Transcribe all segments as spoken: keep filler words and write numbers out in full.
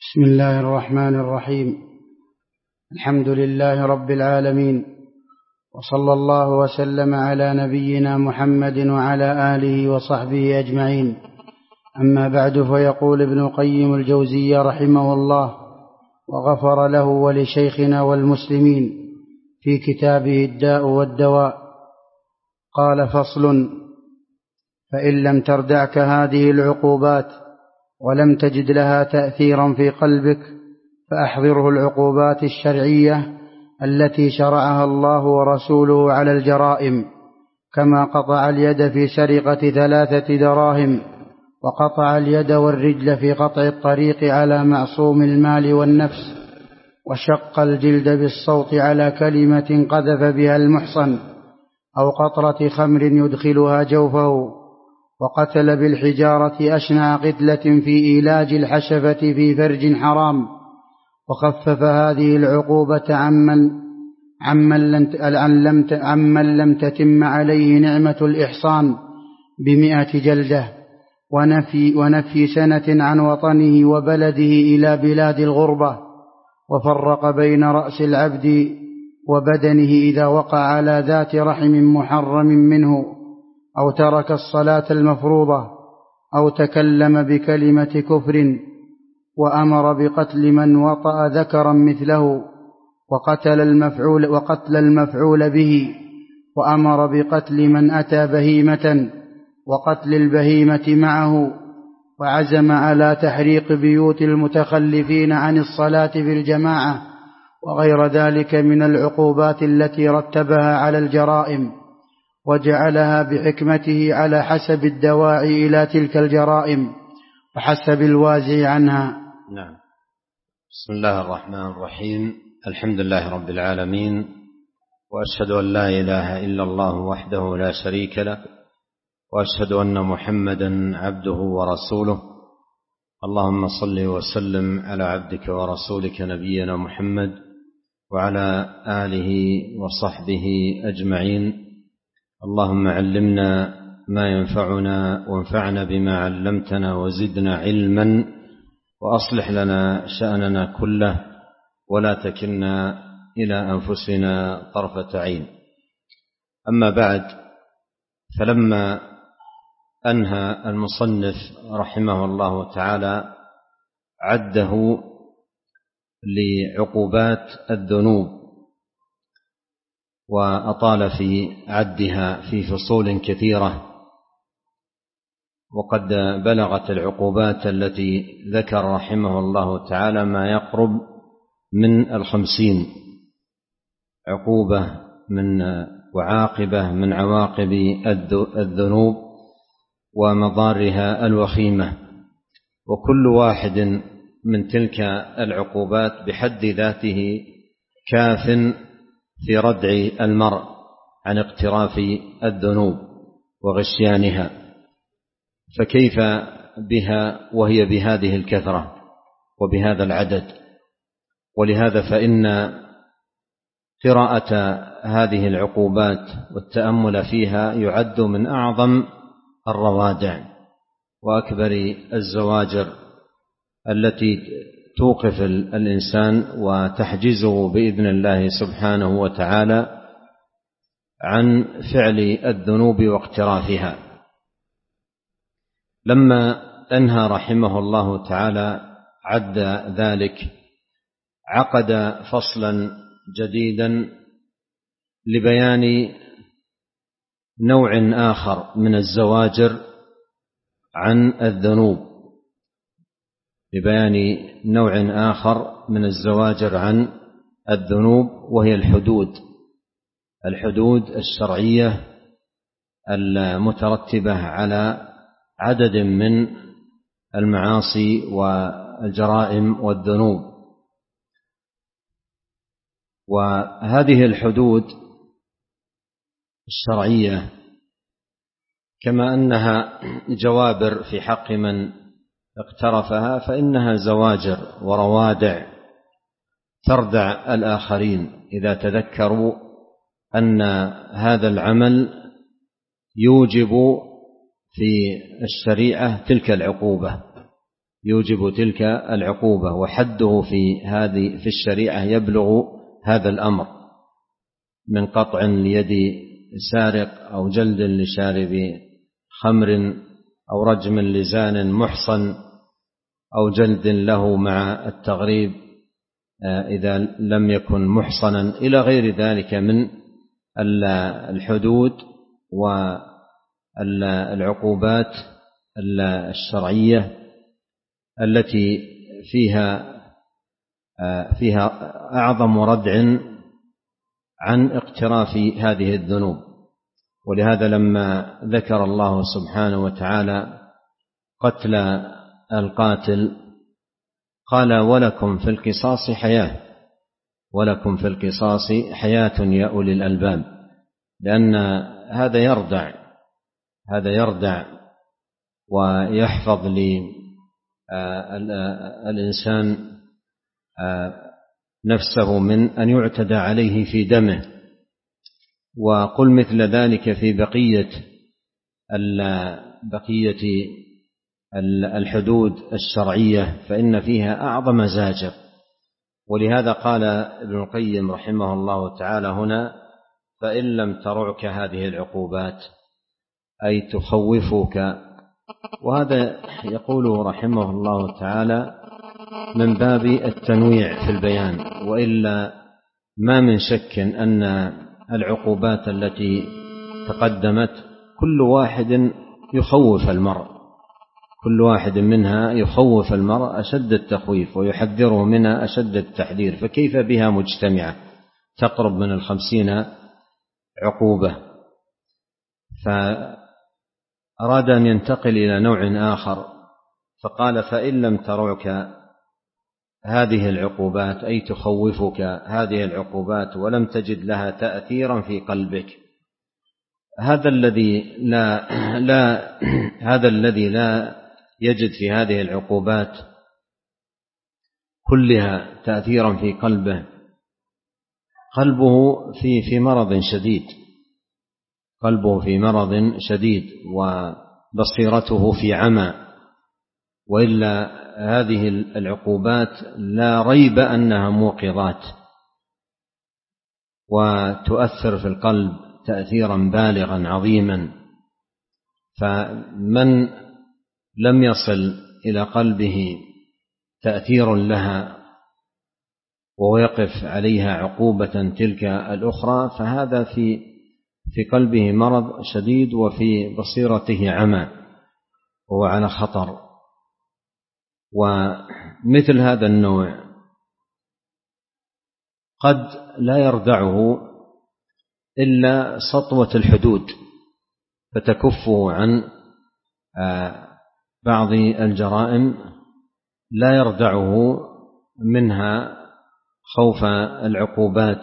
بسم الله الرحمن الرحيم. الحمد لله رب العالمين، وصلى الله وسلم على نبينا محمد وعلى آله وصحبه أجمعين. أما بعد، فيقول ابن القيم الجوزي رحمه الله وغفر له ولشيخنا والمسلمين في كتابه الداء والدواء، قال: فصل: فإن لم تردعك هذه العقوبات ولم تجد لها تأثيرا في قلبك، فأحضره العقوبات الشرعية التي شرعها الله ورسوله على الجرائم، كما قطع اليد في سرقة ثلاثة دراهم، وقطع اليد والرجل في قطع الطريق على معصوم المال والنفس، وشق الجلد بالصوت على كلمة قذف بها المحصن، أو قطرة خمر يدخلها جوفه، وقتل بالحجارة أشنع قتلة في إيلاج الحشفة في فرج حرام. وخفف هذه العقوبة عمن, عمن, لم عمن لم تتم عليه نعمة الإحصان بمئة جلدة، ونفي, ونفي سنة عن وطنه وبلده إلى بلاد الغربة. وفرق بين رأس العبد وبدنه إذا وقع على ذات رحم محرم منه، أو ترك الصلاة المفروضة، أو تكلم بكلمة كفر، وأمر بقتل من وطأ ذكرا مثله، وقتل المفعول, وقتل المفعول به، وأمر بقتل من أتى بهيمة، وقتل البهيمة معه، وعزم على تحريق بيوت المتخلفين عن الصلاة في الجماعة، وغير ذلك من العقوبات التي رتبها على الجرائم، وجعلها بحكمته على حسب الدواعي إلى تلك الجرائم وحسب الوازع عنها. نعم. بسم الله الرحمن الرحيم. الحمد لله رب العالمين، وأشهد أن لا إله إلا الله وحده لا شريك له، وأشهد أن محمدا عبده ورسوله. اللهم صل وسلم على عبدك ورسولك نبينا محمد وعلى آله وصحبه أجمعين. اللهم علمنا ما ينفعنا، وانفعنا بما علمتنا، وزدنا علما، وأصلح لنا شأننا كله، ولا تكلنا إلى أنفسنا طرفة عين. أما بعد، فلما أنهى المصنف رحمه الله تعالى عده لعقوبات الذنوب، وأطال في عدها في فصول كثيرة، وقد بلغت العقوبات التي ذكر رحمه الله تعالى ما يقرب من الخمسين عقوبة من وعاقبة من عواقب الذنوب ومضارها الوخيمة، وكل واحد من تلك العقوبات بحد ذاته كاف في ردع المرء عن اقتراف الذنوب وغشيانها، فكيف بها وهي بهذه الكثرة وبهذا العدد؟ ولهذا فإن قراءة هذه العقوبات والتأمل فيها يعد من أعظم الروادع وأكبر الزواجر التي توقف الإنسان وتحجزه بإذن الله سبحانه وتعالى عن فعل الذنوب واقترافها. لما أنهى رحمه الله تعالى عد ذلك، عقد فصلا جديدا لبيان نوع آخر من الزواجر عن الذنوب، لبيان نوع آخر من الزواجر عن الذنوب، وهي الحدود الحدود الشرعية المترتبة على عدد من المعاصي والجرائم والذنوب. وهذه الحدود الشرعية كما أنها جوابر في حق من اقترفها، فإنها زواجر وروادع تردع الآخرين إذا تذكروا أن هذا العمل يوجب في الشريعة تلك العقوبة. يوجب تلك العقوبة، وحده في هذه في الشريعة يبلغ هذا الأمر من قطع ليد سارق أو جلد لشارب خمر أو رجم لزان محصن أو جلد له مع التغريب إذا لم يكن محصنا، إلى غير ذلك من الحدود والعقوبات الشرعية التي فيها فيها أعظم ردع عن اقتراف هذه الذنوب. ولهذا لما ذكر الله سبحانه وتعالى قتل القاتل قال ولكم في القصاص حياة، ولكم في القصاص حياة يا أولي الألباب، لأن هذا يردع هذا يردع ويحفظ للإنسان نفسه من أن يعتدى عليه في دمه. وقل مثل ذلك في بقية بقية الحدود الشرعية فإن فيها أعظم زاجر. ولهذا قال ابن القيم رحمه الله تعالى هنا: فإن لم ترعك هذه العقوبات، أي تخوفك. وهذا يقوله رحمه الله تعالى من باب التنويع في البيان، وإلا ما من شك أن العقوبات التي تقدمت كل واحد يخوف المرء، كل واحد منها يخوف المرء أشد التخويف ويحذره منها أشد التحذير، فكيف بها مجتمعة تقرب من الخمسين عقوبة؟ فأراد أن ينتقل إلى نوع آخر فقال: فإن لم ترعك هذه العقوبات، أي تخوفك هذه العقوبات ولم تجد لها تأثيرا في قلبك. هذا الذي لا لا هذا الذي لا يجد في هذه العقوبات كلها تأثيرا في قلبه، قلبه في في مرض شديد، قلبه في مرض شديد وبصيرته في عمى. وإلا هذه العقوبات لا ريب أنها موقظات وتؤثر في القلب تأثيرا بالغا عظيما. فمن لم يصل إلى قلبه تأثير لها وهو يقف عليها عقوبة تلك الأخرى، فهذا في في قلبه مرض شديد وفي بصيرته عمى وهو على خطر. ومثل هذا النوع قد لا يردعه إلا سطوة الحدود فتكفه عن بعض الجرائم، لا يردعه منها خوف العقوبات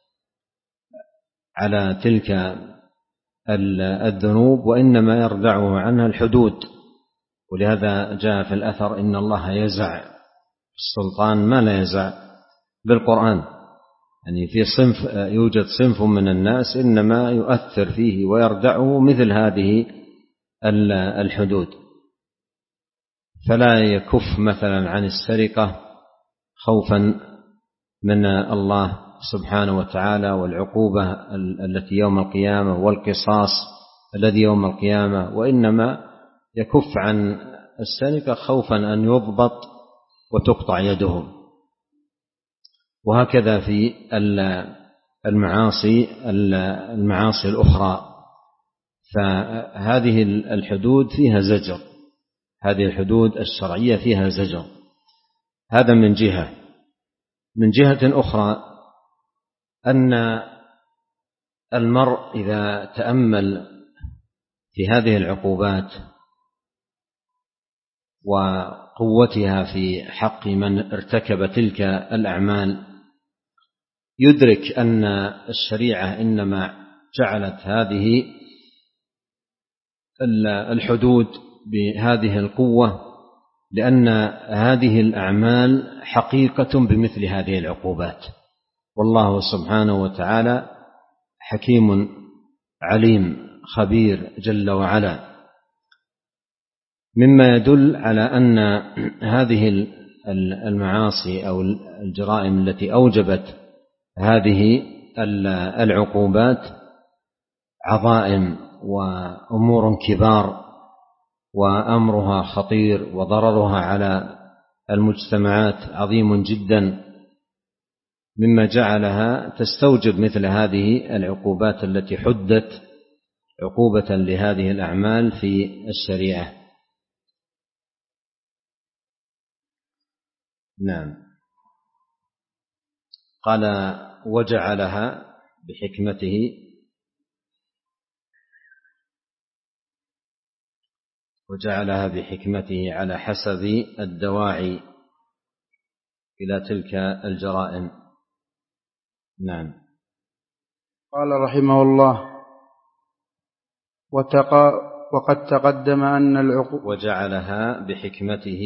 على تلك الذنوب، وإنما يردعه عنها الحدود. ولهذا جاء في الأثر: إن الله يزع السلطان ما لا يزع بالقرآن. يعني في صنف يوجد صنف من الناس إنما يؤثر فيه ويردعه مثل هذه الحدود، فلا يكف مثلا عن السرقة خوفا من الله سبحانه وتعالى والعقوبة التي يوم القيامة والقصاص الذي يوم القيامة، وإنما يكف عن السرقة خوفا أن يضبط وتقطع يدهم. وهكذا في المعاصي المعاصي الأخرى، فهذه الحدود فيها زجر، هذه الحدود الشرعية فيها زجر. هذا من جهة. من جهة أخرى أن المرء إذا تأمل في هذه العقوبات وقوتها في حق من ارتكب تلك الأعمال يدرك أن الشريعة إنما جعلت هذه الحدود بهذه القوة لأن هذه الأعمال حقيقة بمثل هذه العقوبات. والله سبحانه وتعالى حكيم عليم خبير جل وعلا. مما يدل على أن هذه المعاصي أو الجرائم التي أوجبت هذه العقوبات عظائم وأمور كبار وأمرها خطير وضررها على المجتمعات عظيم جدا، مما جعلها تستوجب مثل هذه العقوبات التي حدت عقوبة لهذه الأعمال في الشريعة. نعم. قال وجعلها بحكمته وجعلها بحكمته على حسب الدواعي إلى تلك الجرائم. نعم. قال رحمه الله: وتقا وقد تقدم أن العقوبة وجعلها بحكمته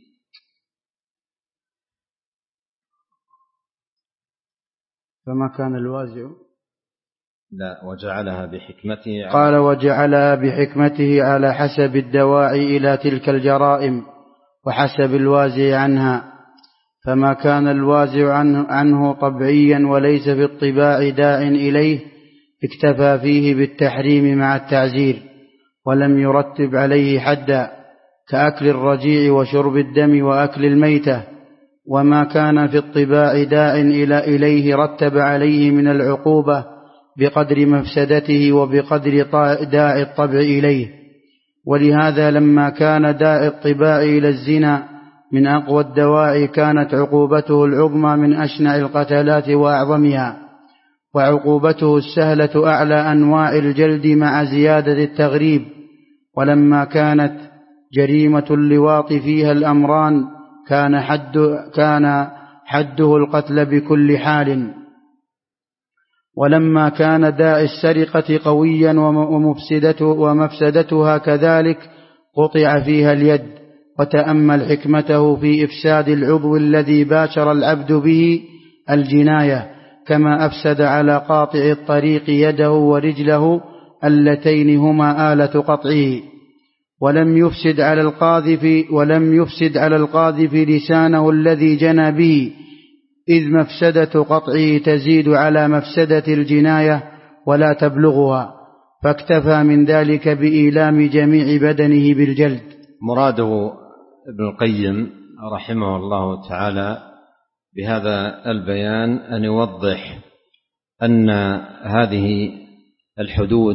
فما كان الوازع لا وجعلها بحكمته قال وجعلها بحكمته على حسب الدواعي إلى تلك الجرائم وحسب الوازع عنها، فما كان الوازع عنه, عنه طبعيا وليس في الطباع داع إليه اكتفى فيه بالتحريم مع التعزير ولم يرتب عليه حدا، كأكل الرجيع وشرب الدم وأكل الميتة. وما كان في الطباع داع إلى إليه رتب عليه من العقوبة بقدر مفسدته وبقدر داعي الطبع إليه. ولهذا لما كان داعي الطباع إلى الزنا من أقوى الدواعي كانت عقوبته العظمى من أشنع القتلات وأعظمها، وعقوبته السهلة أعلى أنواع الجلد مع زيادة التغريب. ولما كانت جريمة اللواط فيها الأمران كان, حد كان حده القتل بكل حال. ولما كان داعي السرقة قويا ومفسدتها كذلك قطع فيها اليد. وتأمل حكمته في إفساد العضو الذي باشر العبد به الجناية، كما أفسد على قاطع الطريق يده ورجله اللتين هما آلة قطعه. ولم يفسد على القاذف ولم يفسد على القاذف لسانه الذي جنى به، إذ مفسدة قطعه تزيد على مفسدة الجناية ولا تبلغها، فاكتفى من ذلك بإيلام جميع بدنه بالجلد. مراده ابن القيم رحمه الله تعالى بهذا البيان أن يوضح أن هذه الحدود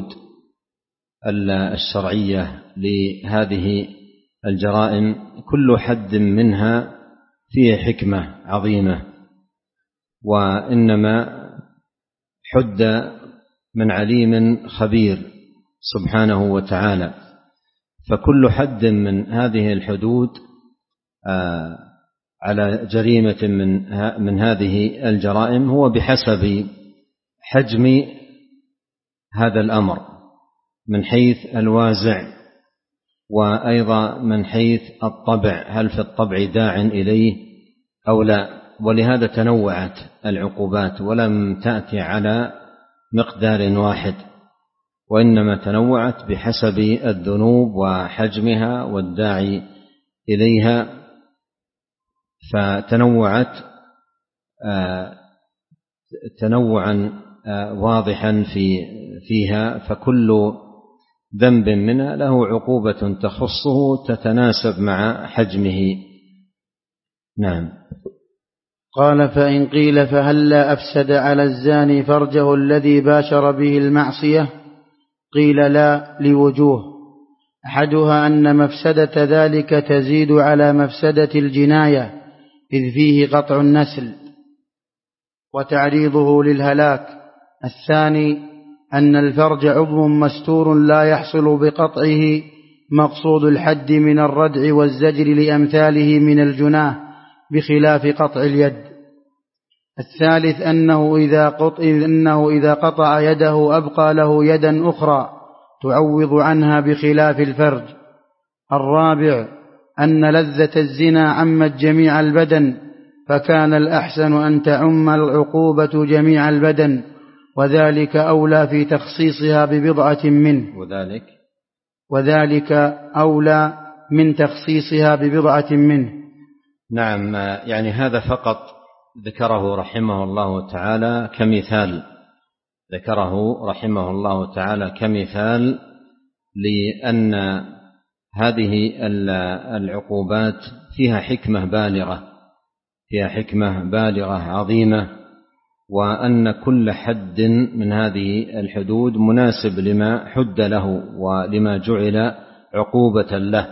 الشرعية لهذه الجرائم كل حد منها فيه حكمة عظيمة، وإنما حد من عليم خبير سبحانه وتعالى، فكل حد من هذه الحدود على جريمة من من هذه الجرائم هو بحسب حجم هذا الأمر من حيث الوازع، وأيضا من حيث الطبع، هل في الطبع داع إليه أو لا. ولهذا تنوعت العقوبات ولم تأتي على مقدار واحد، وإنما تنوعت بحسب الذنوب وحجمها والداعي إليها، فتنوعت تنوعا واضحا في فيها، فكل ذنب منها له عقوبة تخصه تتناسب مع حجمه. نعم. قال: فإن قيل فهلا أفسد على الزاني فرجه الذي باشر به المعصية؟ قيل لا، لوجوه: أحدها أن مفسدة ذلك تزيد على مفسدة الجناية، إذ فيه قطع النسل وتعريضه للهلاك. الثاني أن الفرج عضو مستور لا يحصل بقطعه مقصود الحد من الردع والزجر لأمثاله من الجناه، بخلاف قطع اليد. الثالث أنه إذا قطع, إنه إذا قطع يده أبقى له يدا أخرى تعوض عنها بخلاف الفرج. الرابع أن لذة الزنا عمت جميع البدن، فكان الأحسن أن تعم العقوبة جميع البدن، وذلك أولى في تخصيصها ببضعة منه وذلك, وذلك أولى من تخصيصها ببضعة منه. نعم، يعني هذا فقط ذكره رحمه الله تعالى كمثال، ذكره رحمه الله تعالى كمثال لأن هذه العقوبات فيها حكمة بالغة، فيها حكمة بالغة عظيمة، وأن كل حد من هذه الحدود مناسب لما حد له ولما جعل عقوبة له.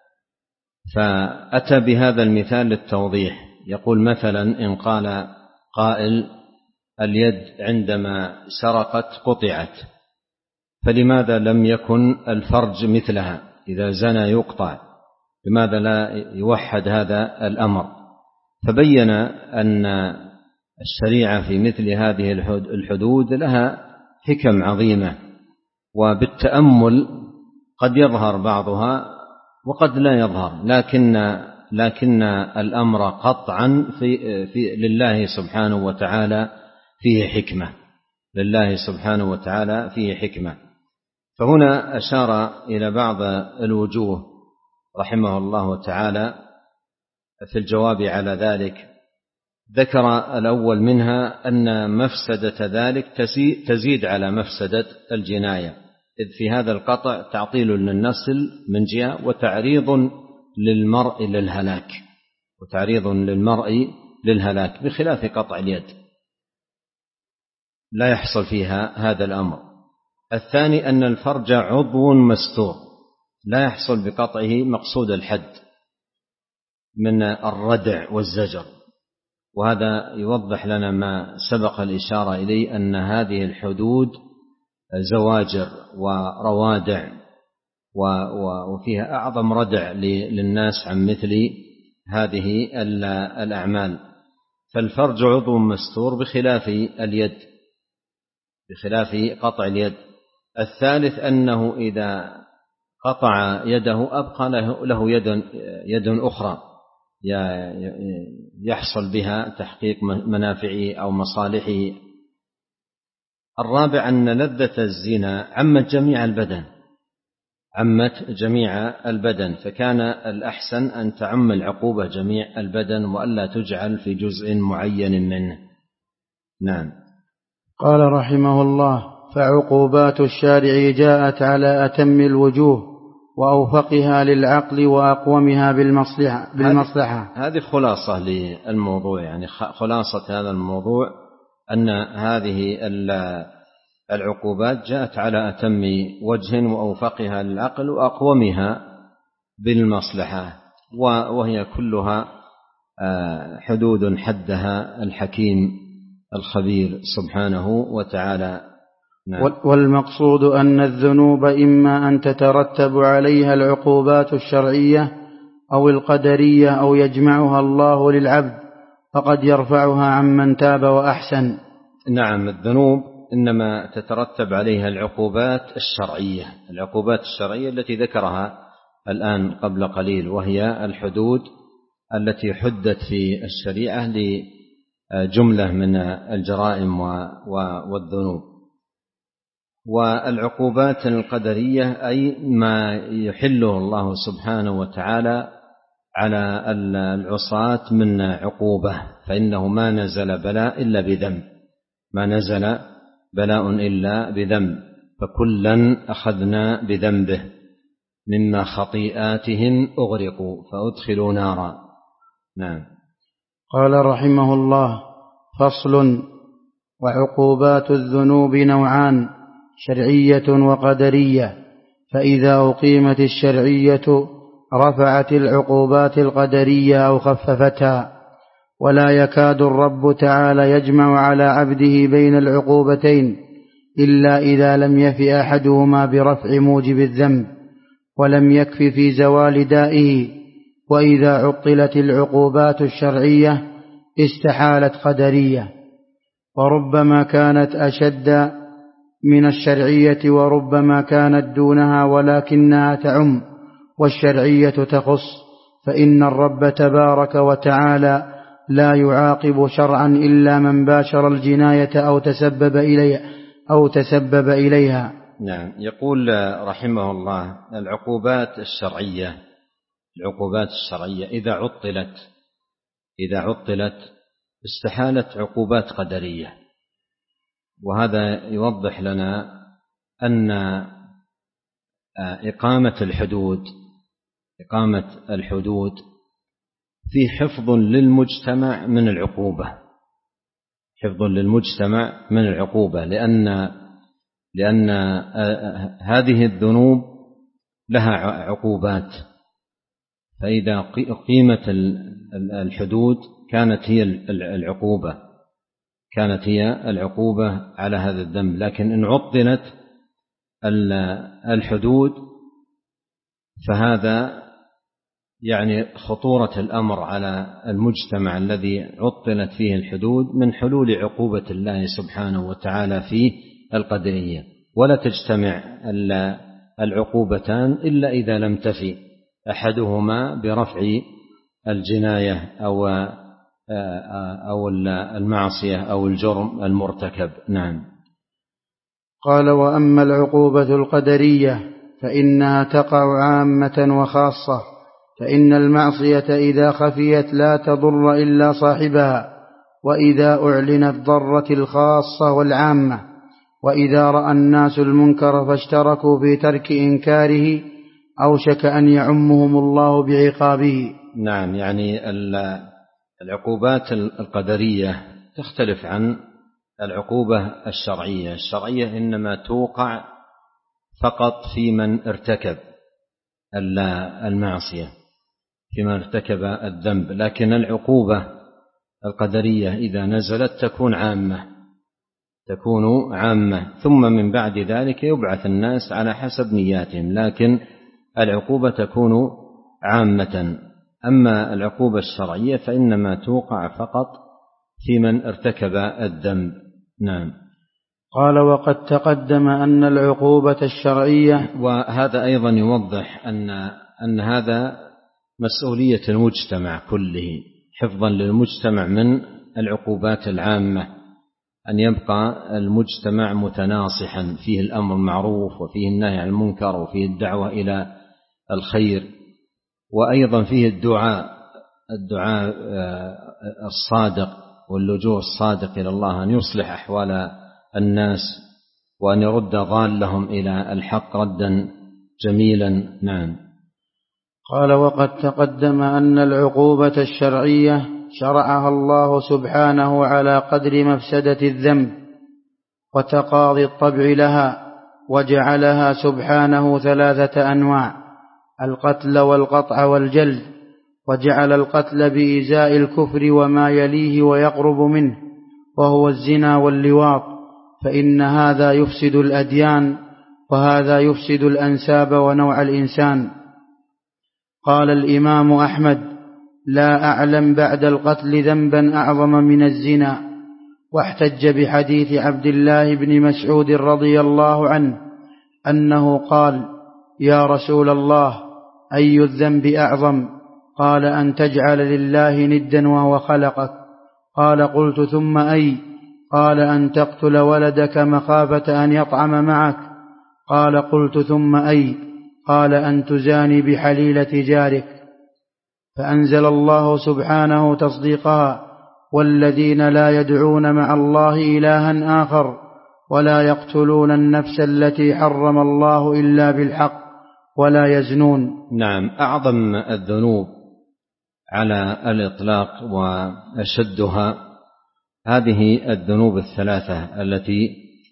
فأتى بهذا المثال للتوضيح، يقول مثلا إن قال قائل اليد عندما سرقت قطعت، فلماذا لم يكن الفرج مثلها؟ إذا زنى يقطع، لماذا لا يوحد هذا الأمر؟ فبين أن الشريعة في مثل هذه الحدود لها حكم عظيمة، وبالتأمل قد يظهر بعضها وقد لا يظهر، لكن لكن الأمر قطعا في, في لله سبحانه وتعالى فيه حكمة، لله سبحانه وتعالى فيه حكمة. فهنا أشار إلى بعض الوجوه رحمه الله تعالى في الجواب على ذلك. ذكر الأول منها أن مفسدة ذلك تزيد على مفسدة الجناية، إذ في هذا القطع تعطيل للنسل من جهة، وتعريض للمرء للهلاك، وتعريض للمرء للهلاك، بخلاف قطع اليد لا يحصل فيها هذا الأمر. الثاني أن الفرج عضو مستور، لا يحصل بقطعه مقصود الحد من الردع والزجر، وهذا يوضح لنا ما سبق الإشارة إليه، أن هذه الحدود زواجر وروادع، وفيها أعظم ردع للناس عن مثل هذه الأعمال. فالفرج عضو مستور بخلاف اليد، بخلاف قطع اليد. الثالث أنه إذا قطع يده أبقى له يد, يد أخرى يحصل بها تحقيق منافعه أو مصالحه. الرابع أن لذة الزنا عمت جميع البدن، عمت جميع البدن، فكان الأحسن أن تعم العقوبة جميع البدن وألا تجعل في جزء معين منه. نعم. قال رحمه الله: فعقوبات الشارع جاءت على أتم الوجوه وأوفقها للعقل وأقومها بالمصلحة, بالمصلحة. هذه خلاصة للموضوع، يعني خلاصة هذا الموضوع أن هذه العقوبات جاءت على أتم وجه وأوفقها للعقل وأقومها بالمصلحة، وهي كلها حدود حدها الحكيم الخبير سبحانه وتعالى. نعم. والمقصود أن الذنوب إما أن تترتب عليها العقوبات الشرعية أو القدرية أو يجمعها الله للعبد، فقد يرفعها عمن تاب وأحسن. نعم، الذنوب إنما تترتب عليها العقوبات الشرعية، العقوبات الشرعية التي ذكرها الآن قبل قليل، وهي الحدود التي حدت في الشريعة لجملة من الجرائم والذنوب. والعقوبات القدرية أي ما يحله الله سبحانه وتعالى على العصاة من عقوبة، فإنه ما نزل بلاء إلا بذنب، ما نزل بلاء إلا بذنب، فكلا أخذنا بذنبه مما خطيئاتهم أغرقوا فأدخلوا نارا. نعم. قال رحمه الله: فصل. وعقوبات الذنوب نوعان: شرعية وقدرية، فإذا أقيمت الشرعية رفعت العقوبات القدرية أو خففتها، ولا يكاد الرب تعالى يجمع على عبده بين العقوبتين إلا إذا لم يف أحدهما برفع موجب الذنب ولم يكف في زوال دائه. وإذا عطلت العقوبات الشرعية استحالت قدرية، وربما كانت أشد من الشرعية وربما كانت دونها، ولكنها تعم والشرعية تخص، فإن الرب تبارك وتعالى لا يعاقب شرعا إلا من باشر الجناية أو تسبب إليها أو تسبب إليها. نعم. يقول رحمه الله: العقوبات الشرعية العقوبات الشرعية إذا عطلت إذا عطلت استحالت عقوبات قدرية. وهذا يوضح لنا أن إقامة الحدود إقامة الحدود في حفظ للمجتمع من العقوبة حفظ للمجتمع من العقوبة لأن لأن هذه الذنوب لها عقوبات، فإذا قيمت الحدود كانت هي العقوبة كانت هي العقوبة على هذا الذنب. لكن إن عطلت الحدود فهذا يعني خطورة الأمر على المجتمع الذي عطلت فيه الحدود من حلول عقوبة الله سبحانه وتعالى في القدرية. ولا تجتمع العقوبتان إلا إذا لم تفي أحدهما برفع الجناية أو أو المعصية أو الجرم المرتكب. نعم. قال: وأما العقوبة القدرية فإنها تقع عامة وخاصة، فإن المعصية إذا خفيت لا تضر إلا صاحبها، وإذا أعلنت ضرت الخاصة والعامة، وإذا رأى الناس المنكر فاشتركوا في ترك إنكاره أوشك أن يعمهم الله بعقابه. نعم، يعني العقوبات القدرية تختلف عن العقوبة الشرعية. الشرعية إنما توقع فقط في من ارتكب المعصية، في من ارتكب الذنب. لكن العقوبة القدرية إذا نزلت تكون عامة تكون عامة ثم من بعد ذلك يبعث الناس على حسب نياتهم، لكن العقوبة تكون عامة. أما العقوبة الشرعية فإنما توقع فقط في من ارتكب الذنب. نعم. قال: وقد تقدم أن العقوبة الشرعية، وهذا أيضا يوضح أن أن هذا مسؤولية المجتمع كله، حفظا للمجتمع من العقوبات العامة، أن يبقى المجتمع متناصحا فيه الأمر المعروف وفيه النهي عن المنكر وفيه الدعوة إلى الخير، وأيضا فيه الدعاء الدعاء الصادق واللجوء الصادق إلى الله، أن يصلح أحوال الناس وأن يرد ضالهم إلى الحق ردا جميلا. نعم. قال: وقد تقدم أن العقوبة الشرعية شرعها الله سبحانه على قدر مفسدة الذنب وتقاضي الطبع لها، وجعلها سبحانه ثلاثة أنواع: القتل والقطع والجلد، وجعل القتل بإزاء الكفر وما يليه ويقرب منه، وهو الزنا واللواط، فإن هذا يفسد الأديان وهذا يفسد الأنساب ونوع الإنسان. قال الإمام أحمد: لا أعلم بعد القتل ذنبا أعظم من الزنا، واحتج بحديث عبد الله بن مسعود رضي الله عنه أنه قال: يا رسول الله، أي الذنب أعظم؟ قال: أن تجعل لله ندا وهو خلقك. قال: قلت ثم أي؟ قال: أن تقتل ولدك مخافة أن يطعم معك. قال: قلت ثم أي؟ قال: أن تزاني بحليلة جارك. فأنزل الله سبحانه تصديقها: والذين لا يدعون مع الله إلها آخر ولا يقتلون النفس التي حرم الله إلا بالحق ولا يزنون. نعم. أعظم الذنوب على الإطلاق وأشدها هذه الذنوب الثلاثة التي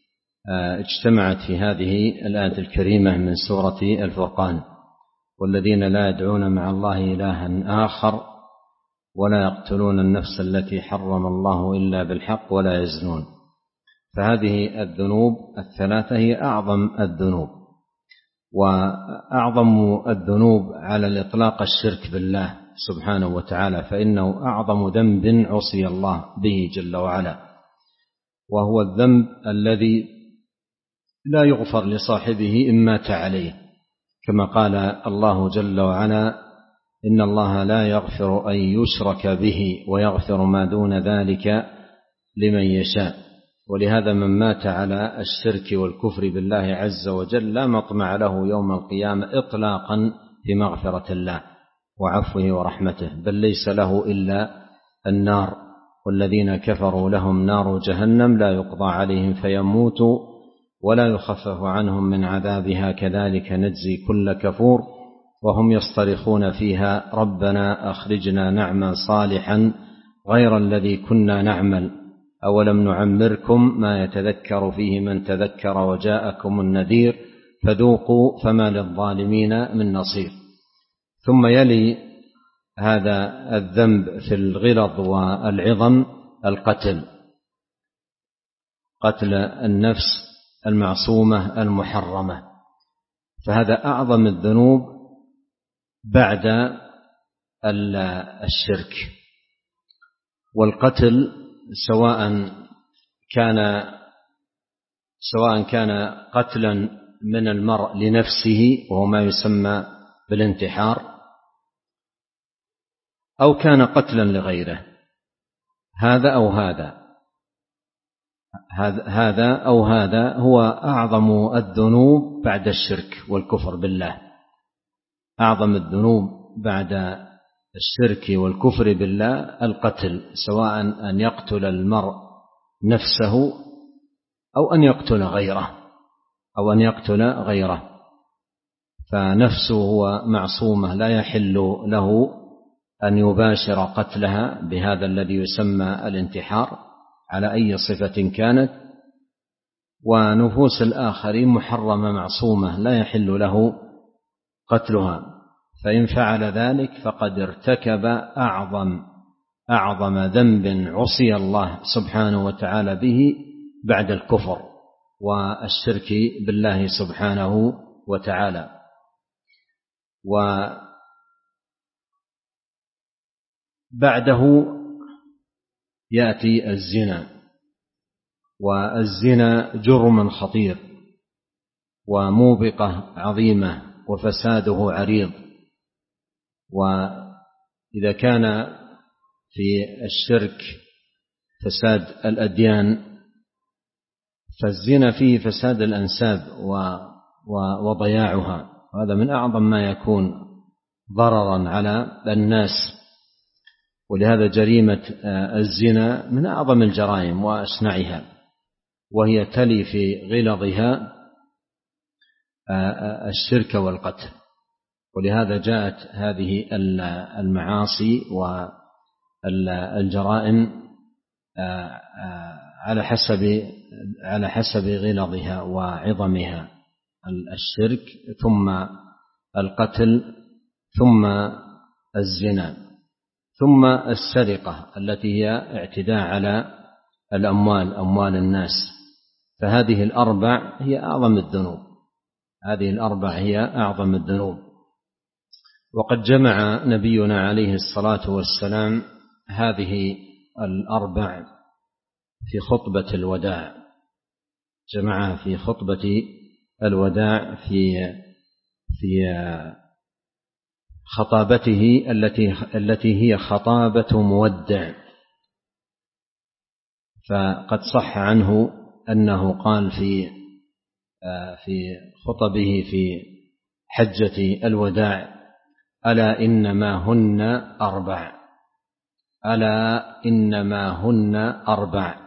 اجتمعت في هذه الآية الكريمة من سورة الفرقان: والذين لا يدعون مع الله إلها آخر ولا يقتلون النفس التي حرم الله إلا بالحق ولا يزنون. فهذه الذنوب الثلاثة هي أعظم الذنوب، وأعظم الذنوب على الإطلاق الشرك بالله سبحانه وتعالى، فإنه أعظم ذنب عصي الله به جل وعلا، وهو الذنب الذي لا يغفر لصاحبه إن مات عليه، كما قال الله جل وعلا: إن الله لا يغفر أن يشرك به ويغفر ما دون ذلك لمن يشاء. ولهذا من مات على الشرك والكفر بالله عز وجل لا مطمع له يوم القيامة إطلاقا في مغفرة الله، وعفوه ورحمته، بل ليس له إلا النار، والذين كفروا لهم نار جهنم لا يقضى عليهم فيموتوا ولا يخفف عنهم من عذابها كذلك نجزي كل كفور، وهم يصطرخون فيها ربنا أخرجنا نعمل صالحا غير الذي كنا نعمل أولم نعمركم ما يتذكر فيه من تذكر وجاءكم النذير فذوقوا فما للظالمين من نصير. ثم يلي هذا الذنب في الغلظ والعظم القتل، قتل النفس المعصومة المحرمة، فهذا أعظم الذنوب بعد الشرك. والقتل سواء كان سواء كان قتلا من المرء لنفسه وهو ما يسمى بالانتحار، أو كان قتلا لغيره، هذا أو هذا هذا أو هذا هو أعظم الذنوب بعد الشرك والكفر بالله. أعظم الذنوب بعد الشرك والكفر بالله القتل، سواء أن يقتل المرء نفسه أو أن يقتل غيره أو أن يقتل غيره فنفسه هو معصومة لا يحل له أن يباشر قتلها بهذا الذي يسمى الانتحار على أي صفة كانت، ونفوس الآخرين محرمة معصومة لا يحل له قتلها، فإن فعل ذلك فقد ارتكب أعظم أعظم ذنب عصي الله سبحانه وتعالى به بعد الكفر والشرك بالله سبحانه وتعالى. وبعده يأتي الزنا، والزنا جرم خطير وموبقة عظيمة وفساده عريض. وإذا كان في الشرك فساد الأديان، فالزنا فيه فساد الأنساب وضياعها، وهذا من أعظم ما يكون ضررا على الناس. ولهذا جريمة الزنا من أعظم الجرائم وأشنعها، وهي تلي في غلظها الشرك والقتل. ولهذا جاءت هذه المعاصي والجرائم على حسب على حسب غلظها وعظمها، الشرك ثم القتل ثم الزنا ثم السرقة التي هي اعتداء على الأموال أموال الناس. فهذه الأربع هي أعظم الذنوب، هذه الأربع هي أعظم الذنوب. وقد جمع نبينا عليه الصلاة والسلام هذه الأربع في خطبة الوداع، جمعها في خطبة الوداع في في خطابته التي التي هي خطابة مودع. فقد صح عنه أنه قال في في خطبه في حجة الوداع: ألا إنما هن أربع، ألا إنما هن أربع،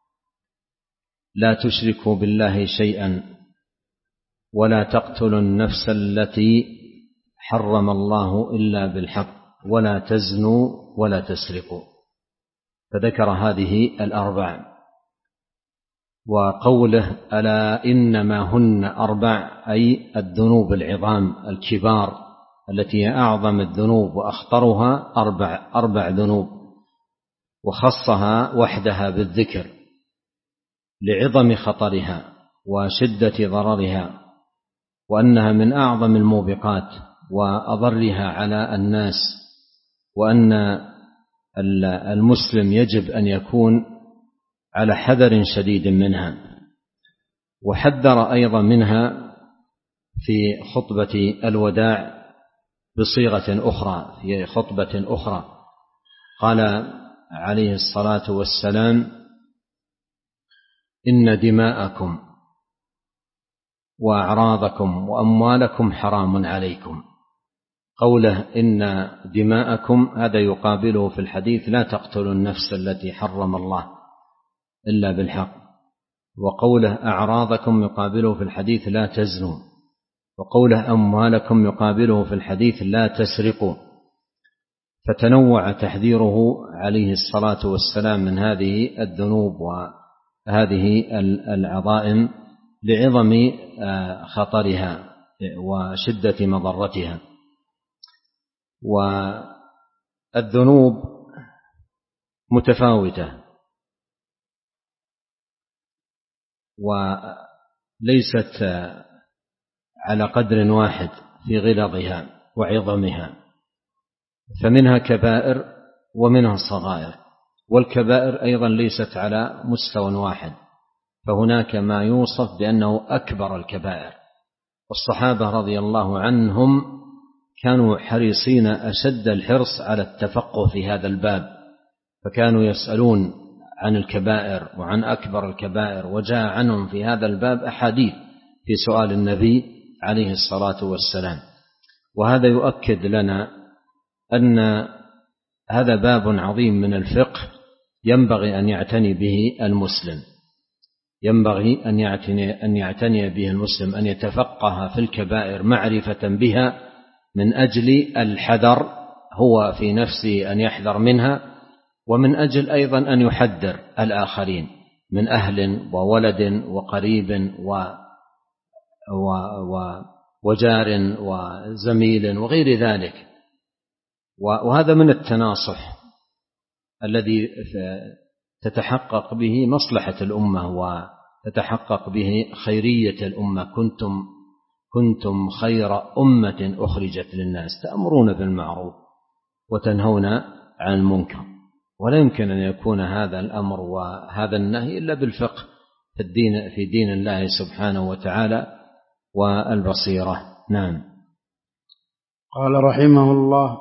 لا تشركوا بالله شيئا، ولا تقتلوا النفس التي حرم الله إلا بالحق، ولا تزنوا ولا تسرقوا. فذكر هذه الأربع. وقوله ألا إنما هن أربع أي الذنوب العظام الكبار التي هي أعظم الذنوب وأخطرها أربع أربع ذنوب، وخصها وحدها بالذكر لعظم خطرها وشدة ضررها، وأنها من أعظم الموبقات وأضرها على الناس، وأن المسلم يجب أن يكون على حذر شديد منها. وحذر أيضا منها في خطبة الوداع بصيغة أخرى، في خطبة أخرى قال عليه الصلاة والسلام: إن دماءكم وأعراضكم وأموالكم حرام عليكم، قوله إن دماءكم هذا يقابله في الحديث لا تقتلوا النفس التي حرم الله إلا بالحق، وقوله أعراضكم يقابله في الحديث لا تزنوا، وقوله أموالكم يقابله في الحديث لا تسرقوا. فتنوع تحذيره عليه الصلاة والسلام من هذه الذنوب وهذه العظائم لعظم خطرها وشدة مضرتها. والذنوب متفاوتة وليست على قدر واحد في غلظها وعظمها، فمنها كبائر ومنها صغائر، والكبائر أيضا ليست على مستوى واحد، فهناك ما يوصف بأنه أكبر الكبائر. والصحابة رضي الله عنهم كانوا حريصين أشد الحرص على التفقه في هذا الباب، فكانوا يسألون عن الكبائر وعن أكبر الكبائر، وجاء عنهم في هذا الباب أحاديث في سؤال النبي عليه الصلاة والسلام. وهذا يؤكد لنا أن هذا باب عظيم من الفقه ينبغي أن يعتني به المسلم، ينبغي أن يعتني, أن يعتني به المسلم، أن يتفقه في الكبائر معرفة بها من أجل الحذر هو في نفسه أن يحذر منها، ومن أجل أيضا أن يحذر الآخرين من أهل وولد وقريب و و و وجار وزميل وغير ذلك. وهذا من التناصح الذي تتحقق به مصلحة الأمة وتتحقق به خيرية الأمة. كنتم كنتم خير أمة أخرجت للناس تأمرون بالمعروف وتنهون عن المنكر. ولا يمكن أن يكون هذا الأمر وهذا النهي إلا بالفقه في الدين في دين الله سبحانه وتعالى والبصيرة. نعم. قال رحمه الله: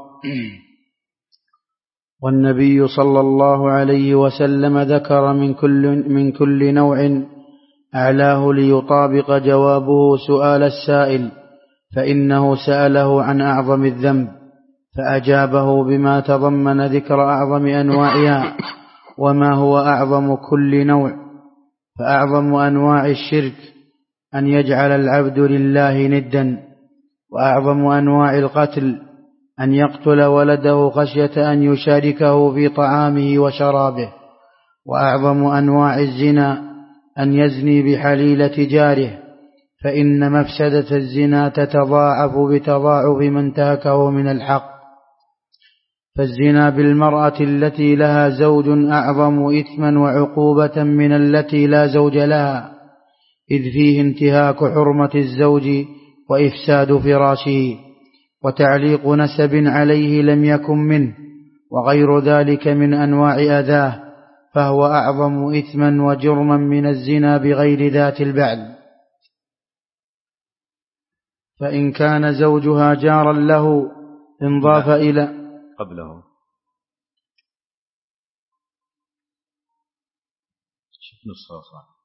والنبي صلى الله عليه وسلم ذكر من كل من كل نوع أعلاه ليطابق جوابه سؤال السائل، فإنه سأله عن أعظم الذنب فأجابه بما تضمن ذكر أعظم أنواعها وما هو أعظم كل نوع. فأعظم أنواع الشرك أن يجعل العبد لله ندا، وأعظم أنواع القتل أن يقتل ولده خشية أن يشاركه في طعامه وشرابه، وأعظم أنواع الزنا أن يزني بحليلة جاره، فإن مفسدة الزنا تتضاعف بتضاعف من انتهكه من الحق. فالزنا بالمرأة التي لها زوج أعظم إثما وعقوبة من التي لا زوج لها، إذ فيه انتهاك حرمة الزوج وإفساد فراشه وتعليق نسب عليه لم يكن منه، وغير ذلك من أنواع أذاه، فهو أعظم إثما وجرما من الزنا بغير ذات البعل. فإن كان زوجها جارا له انضاف إلى قبله شوف نصها صح.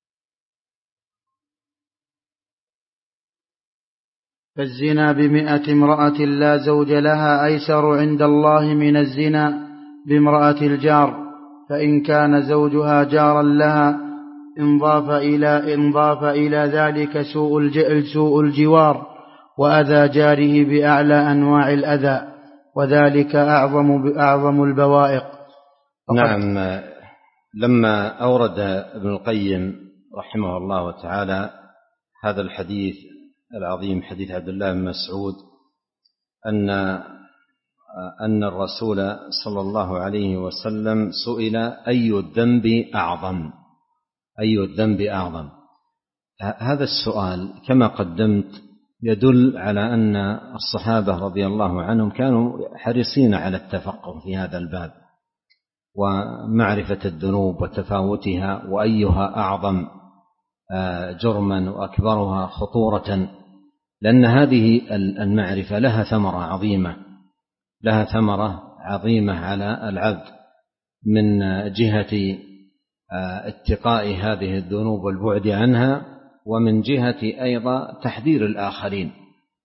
فالزنا بمئة امرأة لا زوج لها أيسر عند الله من الزنا بامرأة الجار، فإن كان زوجها جارا لها انضاف إلى, انضاف إلى ذلك سوء, سوء الجوار وأذى جاره بأعلى أنواع الأذى، وذلك أعظم, أعظم البوائق. نعم. لما أورد ابن القيم رحمه الله تعالى هذا الحديث العظيم، حديث عبد الله بن مسعود، أن أن الرسول صلى الله عليه وسلم سئل أي الذنب أعظم، أي الذنب أعظم. هذا السؤال كما قدمت يدل على أن الصحابة رضي الله عنهم كانوا حريصين على التفقه في هذا الباب ومعرفة الذنوب وتفاوتها وأيها أعظم جرما وأكبرها خطورة، لأن هذه المعرفة لها ثمرة عظيمة، لها ثمرة عظيمة على العبد من جهة اتقاء هذه الذنوب والبعد عنها، ومن جهة أيضا تحذير الآخرين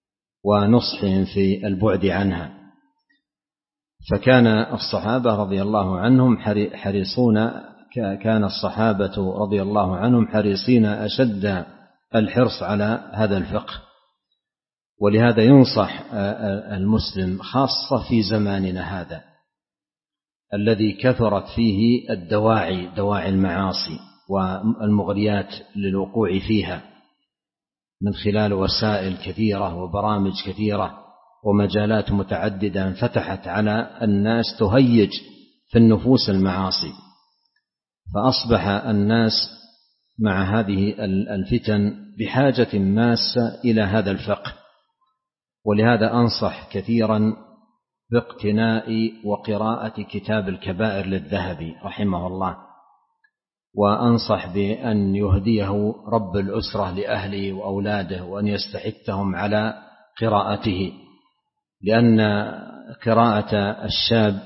ونصحهم في البعد عنها. فكان الصحابة رضي الله عنهم حريصون كان الصحابة رضي الله عنهم حريصين أشد الحرص على هذا الفقه. ولهذا ينصح المسلم خاصة في زماننا هذا الذي كثرت فيه الدواعي دواعي المعاصي والمغريات للوقوع فيها من خلال وسائل كثيرة وبرامج كثيرة ومجالات متعددة انفتحت على الناس تهيج في النفوس المعاصي، فأصبح الناس مع هذه الفتن بحاجة ماسة إلى هذا الفقه. ولهذا أنصح كثيرا باقتناء وقراءة كتاب الكبائر للذهبي رحمه الله، وأنصح بأن يهديه رب الأسرة لأهله وأولاده وأن يستحثهم على قراءته، لأن قراءة الشاب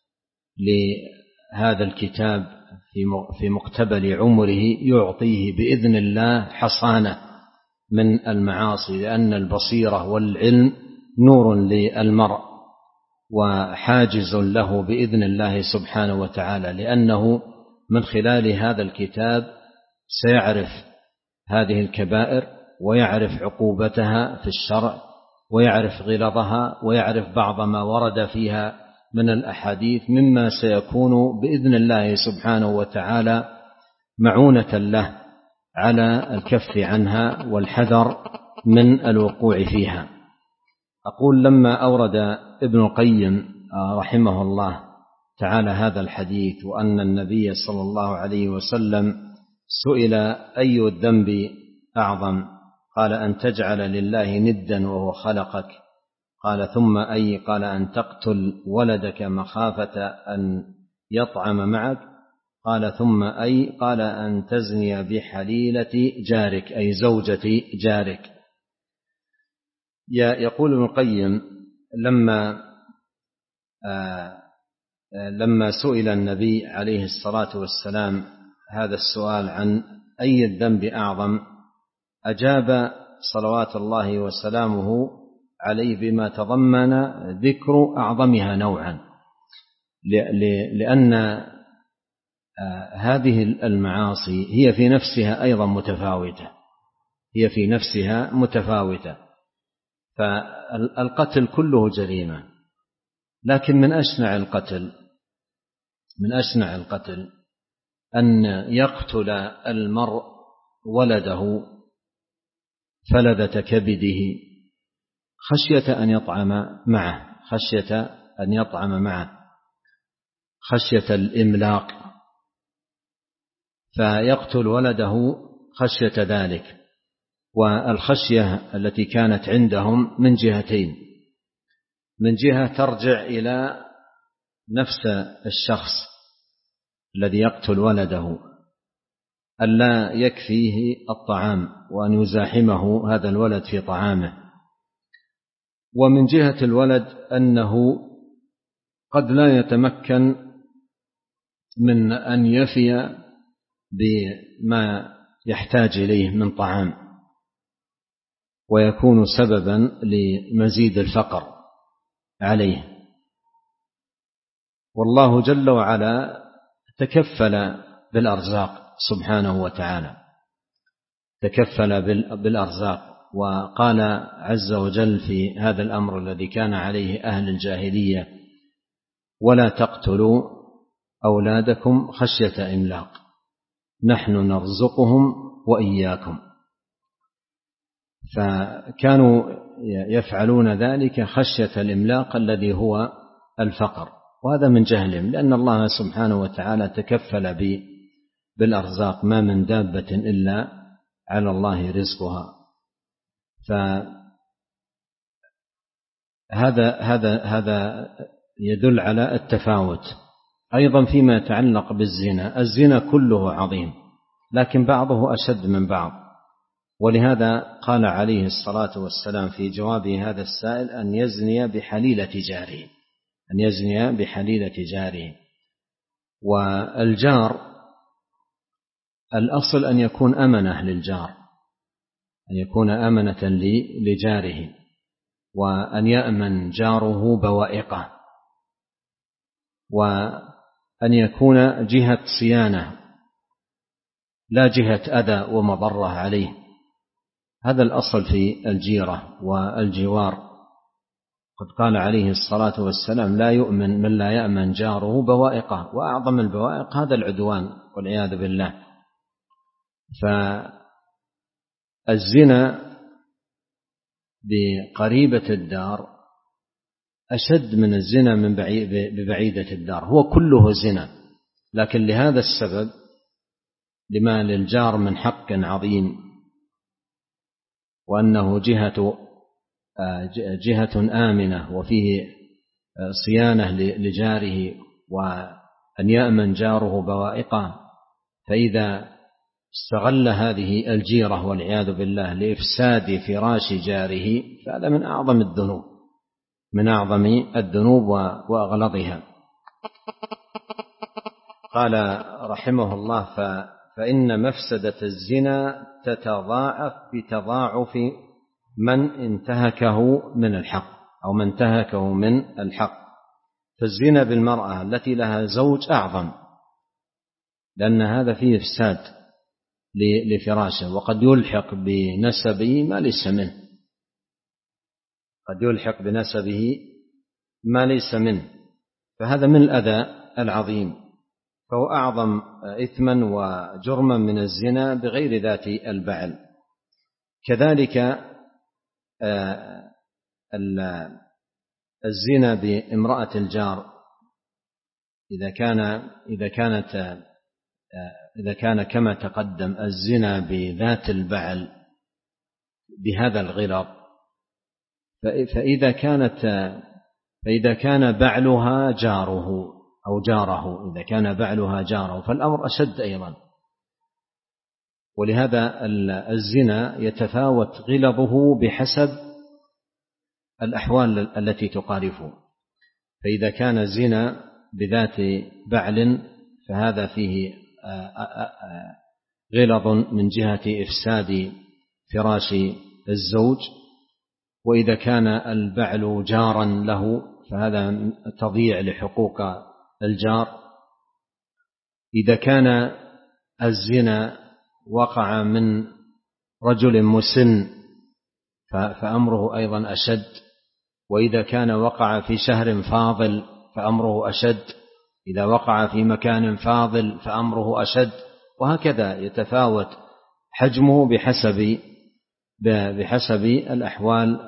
لهذا الكتاب في مقتبل عمره يعطيه بإذن الله حصانة من المعاصي، لأن البصيرة والعلم نور للمرء وحاجز له بإذن الله سبحانه وتعالى، لأنه من خلال هذا الكتاب سيعرف هذه الكبائر ويعرف عقوبتها في الشرع ويعرف غلظها ويعرف بعض ما ورد فيها من الأحاديث مما سيكون بإذن الله سبحانه وتعالى معونة له على الكف عنها والحذر من الوقوع فيها. أقول لما أورد ابن القيم رحمه الله تعالى هذا الحديث وأن النبي صلى الله عليه وسلم سئل أي الذنب أعظم؟ قال أن تجعل لله ندا وهو خلقك. قال ثم أي؟ قال أن تقتل ولدك مخافة أن يطعم معك. قال ثم أي؟ قال أن تزني بحليلة جارك أي زوجة جارك. يقول ابن القيم لما آه لما سئل النبي عليه الصلاة والسلام هذا السؤال عن أي الذنب أعظم، أجاب صلوات الله وسلامه عليه بما تضمن ذكر أعظمها نوعا، لأن هذه المعاصي هي في نفسها أيضا متفاوتة هي في نفسها متفاوتة فالقتل كله جريمة، لكن من أشنع القتل من أشنع القتل أن يقتل المرء ولده فلذة كبده خشية أن يطعم معه خشية أن يطعم معه خشية الإملاق، فيقتل ولده خشية ذلك. والخشية التي كانت عندهم من جهتين: من جهة ترجع إلى نفس الشخص الذي يقتل ولده ألا يكفيه الطعام وأن يزاحمه هذا الولد في طعامه، ومن جهة الولد أنه قد لا يتمكن من أن يفي بما يحتاج إليه من طعام ويكون سببا لمزيد الفقر عليه. والله جل وعلا تكفل بالأرزاق سبحانه وتعالى تكفل بالأرزاق، وقال عز وجل في هذا الأمر الذي كان عليه أهل الجاهلية: ولا تقتلوا أولادكم خشية إملاق نحن نرزقهم وإياكم. فكانوا يفعلون ذلك خشية الإملاق الذي هو الفقر، وهذا من جهلهم، لأن الله سبحانه وتعالى تكفل بالأرزاق، ما من دابة إلا على الله رزقها. فهذا هذا هذا يدل على التفاوت. أيضا فيما يتعلق بالزنا، الزنا كله عظيم لكن بعضه أشد من بعض، ولهذا قال عليه الصلاة والسلام في جوابه هذا السائل أن يزني بحليلة جاره أن يزني بحليلة جاره. والجار الأصل أن يكون أمنة للجار أن يكون أمنة لجاره، وأن يأمن جاره بوائقه، وأن يكون جهة صيانة لا جهة أذى ومضرة عليه. هذا الأصل في الجيرة والجوار. قد قال عليه الصلاة والسلام: لا يؤمن من لا يأمن جاره بوائقه، وأعظم البوائق هذا العدوان والعياذ بالله. فالزنا بقريبة الدار أشد من الزنا من ببعيدة الدار، هو كله زنا، لكن لهذا السبب لما للجار من حق عظيم، وأنه جهة جهة آمنة وفيه صيانة لجاره، وأن يأمن جاره بوائقه. فإذا استغل هذه الجيرة والعياذ بالله لإفساد فراش جاره فهذا من أعظم الذنوب من أعظم الذنوب وأغلظها. قال رحمه الله: فإن مفسدة الزنا تتضاعف بتضاعف من انتهكه من الحق أو من انتهكه من الحق. فالزنا بالمرأة التي لها زوج أعظم، لأن هذا فيه إفساد لفراشه، وقد يلحق بنسبه ما ليس منه قد يلحق بنسبه ما ليس منه فهذا من الأذى العظيم، فهو أعظم إثما وجرما من الزنا بغير ذات البعل. كذلك الزنا بامرأة الجار إذا كان إذا كانت إذا كان كما تقدم الزنا بذات البعل بهذا الغلظ، فإذا كانت فإذا كان بعلها جاره أو جاره إذا كان بعلها جاره فالأمر أشد أيضا. ولهذا الزنا يتفاوت غلظه بحسب الأحوال التي تقارفه. فإذا كان الزنا بذات بعل فهذا فيه غلظ من جهة إفساد فراش الزوج، وإذا كان البعل جارا له فهذا تضييع لحقوق الجار. إذا كان الزنا وقع من رجل مسن فأمره أيضا أشد، وإذا كان وقع في شهر فاضل فأمره أشد، إذا وقع في مكان فاضل فأمره أشد، وهكذا يتفاوت حجمه بحسب بحسب الأحوال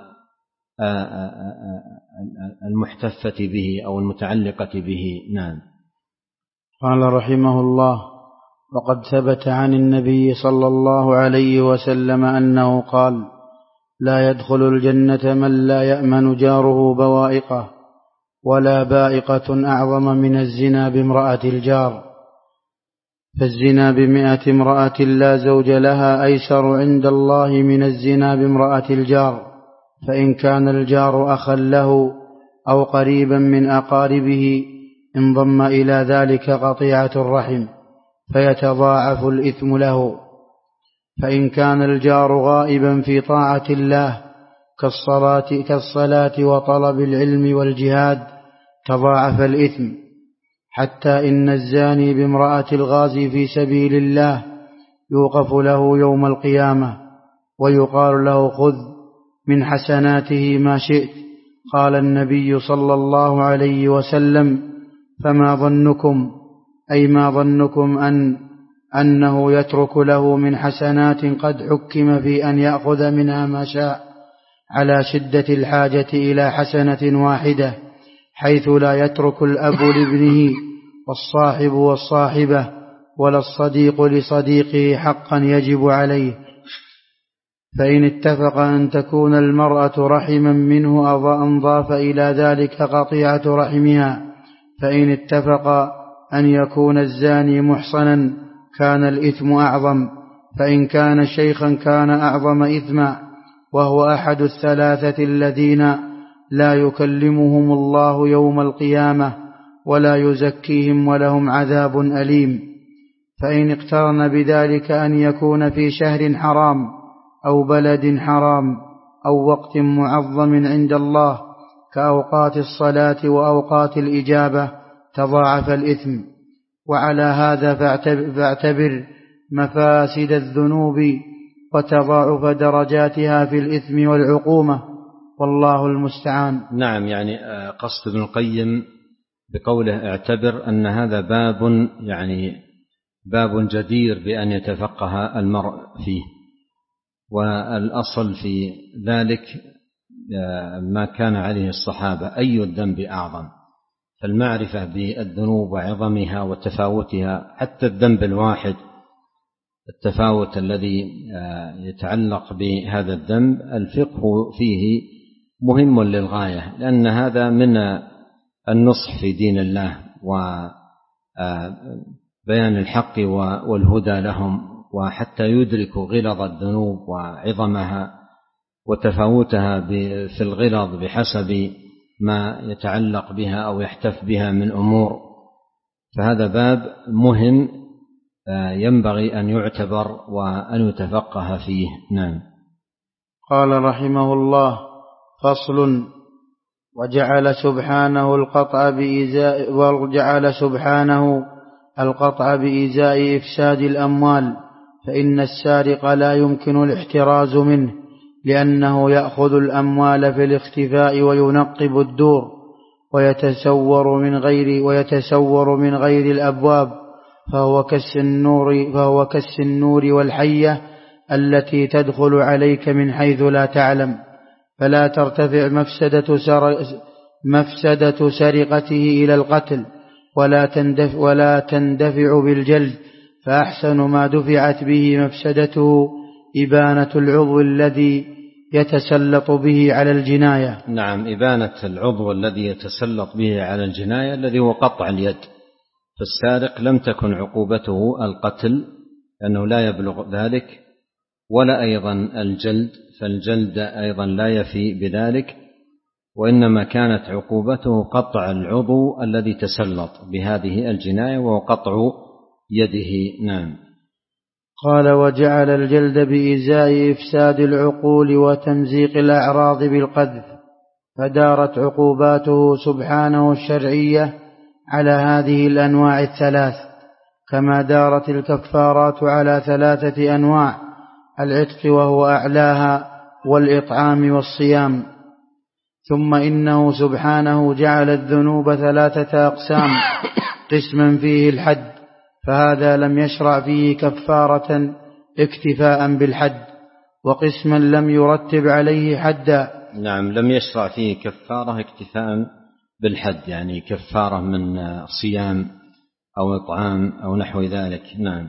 المحتفة به أو المتعلقة به. نعم. قال رحمه الله: وقد ثبت عن النبي صلى الله عليه وسلم أنه قال: لا يدخل الجنة من لا يأمن جاره بوائقه، ولا بائقة أعظم من الزنا بامرأة الجار. فالزنا بمئة امرأة لا زوج لها أيسر عند الله من الزنا بامرأة الجار، فإن كان الجار أخا له أو قريبا من أقاربه انضم إلى ذلك قطيعة الرحم فيتضاعف الإثم له. فإن كان الجار غائبا في طاعة الله كالصلاة, كالصلاة وطلب العلم والجهاد تضاعف الإثم، حتى إن الزاني بامرأة الغازي في سبيل الله يوقف له يوم القيامة ويقال له: خذ من حسناته ما شئت. قال النبي صلى الله عليه وسلم: فما ظنكم أي ما ظنكم أن أنه يترك له من حسنات قد حكم في أن يأخذ منها ما شاء، على شدة الحاجة إلى حسنة واحدة، حيث لا يترك الأب لابنه والصاحب والصاحبة ولا الصديق لصديقه حقا يجب عليه. فإن اتفق أن تكون المرأة رحما منه أو أنضاف إلى ذلك قطيعة رحمها. فإن اتفق أن يكون الزاني محصنا كان الإثم أعظم، فإن كان شيخا كان أعظم إثما، وهو أحد الثلاثة الذين لا يكلمهم الله يوم القيامة ولا يزكيهم ولهم عذاب أليم. فإن اقترن بذلك أن يكون في شهر حرام أو بلد حرام أو وقت معظم عند الله كأوقات الصلاة وأوقات الإجابة تضاعف الإثم. وعلى هذا فاعتبر مفاسد الذنوب وتضاعف درجاتها في الإثم والعقومة، والله المستعان. نعم، يعني قصد ابن القيم بقوله اعتبر أن هذا باب يعني باب جدير بأن يتفقه المرء فيه، والأصل في ذلك ما كان عليه الصحابة: أي الذنب أعظم. فالمعرفة بالذنوب وعظمها وتفاوتها، حتى الذنب الواحد التفاوت الذي يتعلق بهذا الذنب، الفقه فيه مهم للغاية، لأن هذا من النصح في دين الله وبيان الحق والهدى لهم، وحتى يدركوا غلظ الذنوب وعظمها وتفاوتها في الغلظ بحسب ما يتعلق بها أو يحتف بها من أمور. فهذا باب مهم ينبغي أن يعتبر وأن يتفقه فيه. نعم. قال رحمه الله: فصل: وجعل سبحانه القطع بإزاء وجعل سبحانه القطع بإزاء إفساد الأموال، فإن السارق لا يمكن الاحتراز منه، لأنه يأخذ الأموال في الاختفاء وينقب الدور ويتسور من غير ويتسور من غير الأبواب، فهو كالسنور فهو كالسنور والحية التي تدخل عليك من حيث لا تعلم، فلا ترتفع مفسدة سر مفسدة سرقته إلى القتل، ولا تندفع ولا تندفع بالجلد، فأحسن ما دفعت به مفسدته إبانة العضو الذي يتسلط به على الجناية. نعم، إبانة العضو الذي يتسلط به على الجناية الذي هو قطع اليد. فالسارق لم تكن عقوبته القتل لأنه لا يبلغ ذلك، ولا أيضا الجلد، فالجلد أيضا لا يفي بذلك، وإنما كانت عقوبته قطع العضو الذي تسلط بهذه الجناية وهو قطع يده. نعم. قال: وجعل الجلد بإزاء إفساد العقول وتمزيق الأعراض بالقذف، فدارت عقوباته سبحانه الشرعية على هذه الأنواع الثلاث، كما دارت الكفارات على ثلاثة أنواع: العتق وهو أعلاها، والإطعام والصيام. ثم إنه سبحانه جعل الذنوب ثلاثة أقسام: قسما فيه الحد، فهذا لم يشرع فيه كفارة اكتفاء بالحد، وقسما لم يرتب عليه حدا. نعم، لم يشرع فيه كفارة اكتفاء بالحد، يعني كفارة من صيام أو إطعام أو نحو ذلك. نعم.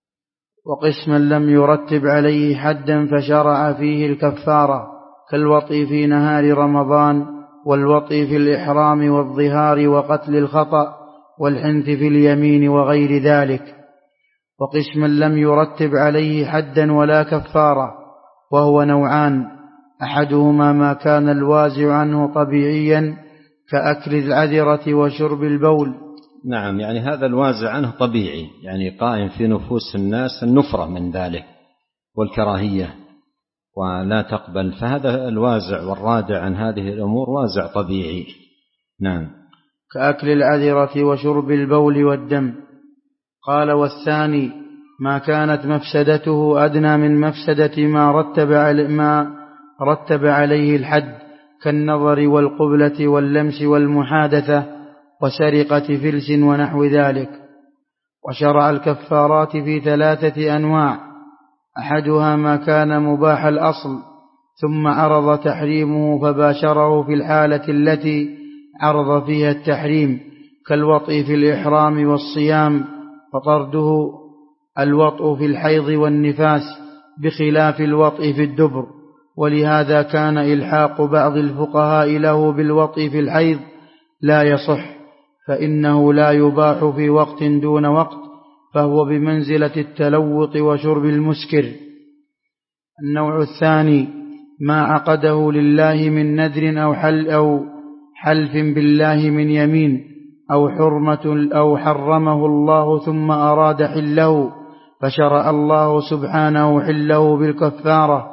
وقسما لم يرتب عليه حدا فشرع فيه الكفارة، كالوطي في نهار رمضان، والوطي في الإحرام والظهار وقتل الخطأ والحنث في اليمين وغير ذلك. وقسما لم يرتب عليه حدا ولا كفارة، وهو نوعان: أحدهما ما كان الوازع عنه طبيعيا كأكل العذرة وشرب البول. نعم، يعني هذا الوازع عنه طبيعي، يعني قائم في نفوس الناس النفرة من ذلك والكراهية ولا تقبل، فهذا الوازع والرادع عن هذه الأمور وازع طبيعي. نعم. كأكل العذرة وشرب البول والدم. قال: والثاني ما كانت مفسدته أدنى من مفسدة ما رتب عليه, ما رتب عليه الحد، كالنظر والقبلة واللمس والمحادثة وسرقة فلس ونحو ذلك. وشرع الكفارات في ثلاثة أنواع: أحدها ما كان مباح الأصل ثم عرض تحريمه فباشره في الحالة التي عرض فيها التحريم، كالوطء في الإحرام والصيام، فطرده الوطء في الحيض والنفاس بخلاف الوطء في الدبر. ولهذا كان إلحاق بعض الفقهاء له بالوطء في الحيض لا يصح، فإنه لا يباح في وقت دون وقت، فهو بمنزلة التلوط وشرب المسكر. النوع الثاني ما عقده لله من نذر أو حل أو حلف بالله من يمين، أو حرمة أو حرمه الله ثم أراد حله، فشرع الله سبحانه حله بالكفارة،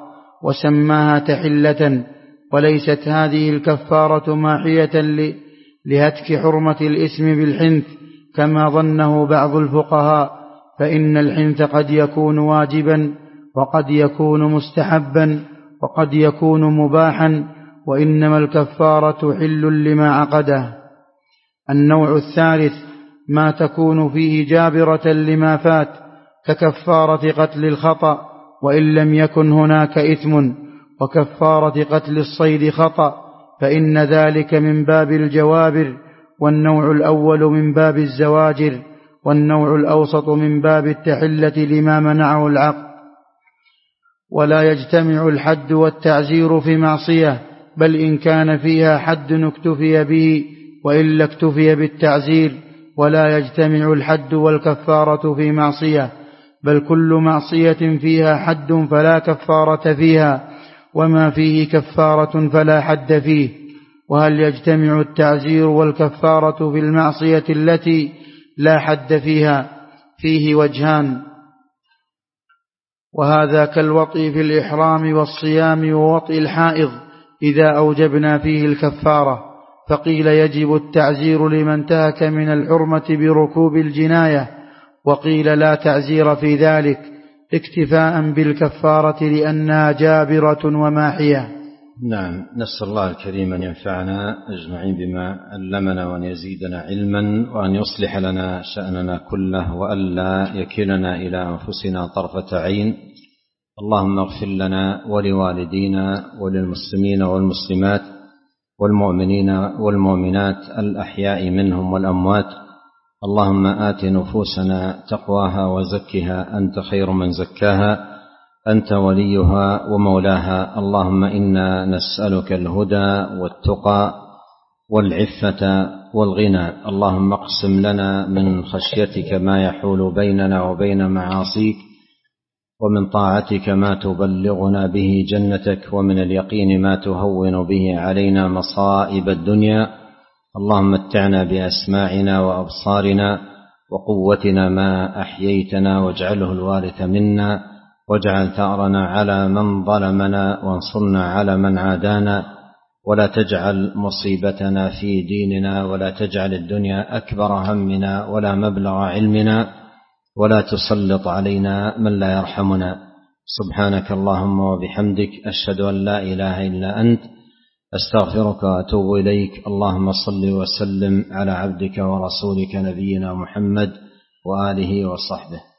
وسماها تحلة، وليست هذه الكفارة ماحية لهتك حرمة الإثم بالحنث كما ظنه بعض الفقهاء، فإن الحنث قد يكون واجبا وقد يكون مستحبا وقد يكون مباحا، وإنما الكفارة حل لما عقده. النوع الثالث ما تكون فيه جابرة لما فات ككفارة قتل الخطأ وإن لم يكن هناك إثم، وكفارة قتل الصيد خطأ، فإن ذلك من باب الجوابر، والنوع الأول من باب الزواجر، والنوع الأوسط من باب التحلة لما منعه العقل. ولا يجتمع الحد والتعزير في معصية، بل إن كان فيها حد اكتفي به وإلا اكتفي بالتعزير، ولا يجتمع الحد والكفارة في معصية، بل كل معصية فيها حد فلا كفارة فيها، وما فيه كفارة فلا حد فيه. وهل يجتمع التعزير والكفارة في المعصية التي لا حد فيها؟ فيه وجهان، وهذا كالوطء في الإحرام والصيام ووطء الحائض إذا أوجبنا فيه الكفارة، فقيل يجب التعزير لمن انتهك من الحرمة بركوب الجناية، وقيل لا تعزير في ذلك اكتفاء بالكفارة لأنها جابرة وماحية. نعم، نسأل الله الكريم أن ينفعنا أجمعين بما علمنا وأن يزيدنا علما وأن يصلح لنا شأننا كله وألا يكلنا إلى أنفسنا طرفة عين. اللهم اغفر لنا ولوالدينا وللمسلمين والمسلمات والمؤمنين والمؤمنات الأحياء منهم والأموات. اللهم آت نفوسنا تقواها وزكها أنت خير من زكاها أنت وليها ومولاها. اللهم إنا نسألك الهدى والتقى والعفة والغنى. اللهم اقسم لنا من خشيتك ما يحول بيننا وبين معاصيك، ومن طاعتك ما تبلغنا به جنتك، ومن اليقين ما تهون به علينا مصائب الدنيا. اللهم متعنا بأسماعنا وأبصارنا وقوتنا ما أحييتنا، واجعله الوارث منا، واجعل ثأرنا على من ظلمنا، وانصرنا على من عادانا، ولا تجعل مصيبتنا في ديننا، ولا تجعل الدنيا أكبر همنا ولا مبلغ علمنا، ولا تسلط علينا من لا يرحمنا. سبحانك اللهم وبحمدك، أشهد أن لا إله إلا أنت، أستغفرك وأتوب إليك. اللهم صل وسلم على عبدك ورسولك نبينا محمد وآله وصحبه.